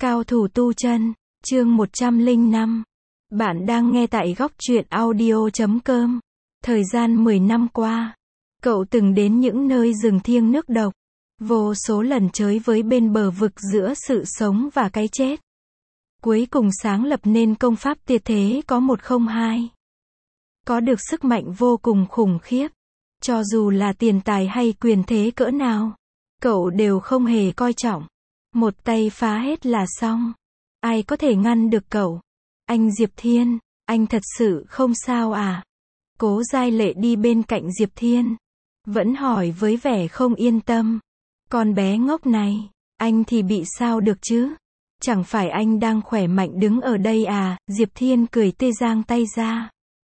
Cao thủ tu chân, chương 105. Bạn đang nghe tại góc truyện audio.com. Thời gian 10 năm qua, cậu từng đến những nơi rừng thiêng nước độc, vô số lần chới với bên bờ vực giữa sự sống và cái chết. Cuối cùng sáng lập nên công pháp tuyệt thế có 102. Có được sức mạnh vô cùng khủng khiếp. Cho dù là tiền tài hay quyền thế cỡ nào, cậu đều không hề coi trọng. Một tay phá hết là xong. Ai có thể ngăn được cậu? Anh Diệp Thiên, anh thật sự không sao à? Cố Giai Lệ đi bên cạnh Diệp Thiên, vẫn hỏi với vẻ không yên tâm. Con bé ngốc này, anh thì bị sao được chứ? Chẳng phải anh đang khỏe mạnh đứng ở đây à? Diệp Thiên cười tê giang tay ra.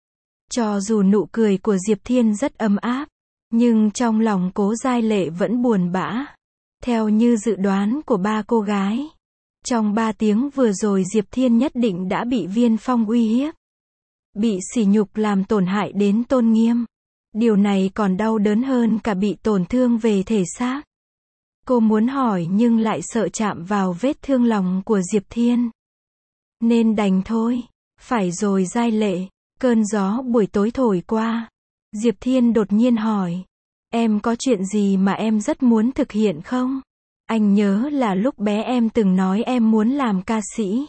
Cho dù nụ cười của Diệp Thiên rất ấm áp, nhưng trong lòng Cố Giai Lệ vẫn buồn bã. Theo như dự đoán của ba cô gái, trong 3 tiếng vừa rồi Diệp Thiên nhất định đã bị Viên Phong uy hiếp. Bị sỉ nhục làm tổn hại đến tôn nghiêm. Điều này còn đau đớn hơn cả bị tổn thương về thể xác. Cô muốn hỏi nhưng lại sợ chạm vào vết thương lòng của Diệp Thiên. Nên đành thôi. Phải rồi Giai Lệ. Cơn gió buổi tối thổi qua. Diệp Thiên đột nhiên hỏi. Em có chuyện gì mà em rất muốn thực hiện không? Anh nhớ là lúc bé em từng nói em muốn làm ca sĩ.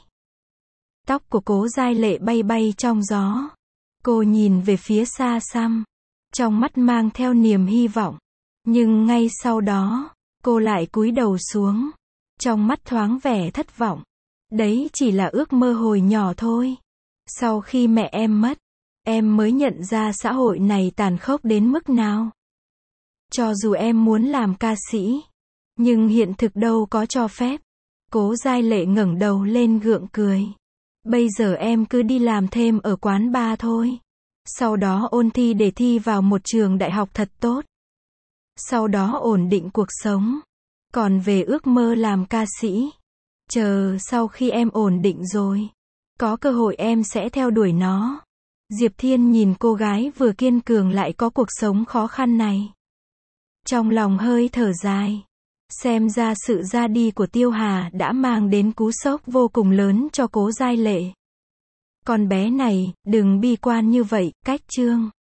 Tóc của Cố Giai Lệ bay bay trong gió. Cô nhìn về phía xa xăm, trong mắt mang theo niềm hy vọng. Nhưng ngay sau đó, cô lại cúi đầu xuống, trong mắt thoáng vẻ thất vọng. Đấy chỉ là ước mơ hồi nhỏ thôi. Sau khi mẹ em mất, em mới nhận ra xã hội này tàn khốc đến mức nào. Cho dù em muốn làm ca sĩ, nhưng hiện thực đâu có cho phép. Cố Giai Lệ ngẩng đầu lên gượng cười. Bây giờ em cứ đi làm thêm ở quán bar thôi. Sau đó ôn thi để thi vào một trường đại học thật tốt. Sau đó ổn định cuộc sống. Còn về ước mơ làm ca sĩ, chờ sau khi em ổn định rồi, có cơ hội em sẽ theo đuổi nó. Diệp Thiên nhìn cô gái vừa kiên cường lại có cuộc sống khó khăn này, trong lòng hơi thở dài. Xem ra sự ra đi của Tiêu Hà đã mang đến cú sốc vô cùng lớn cho Cố Giai Lệ. Con bé này, đừng bi quan như vậy. Cách chương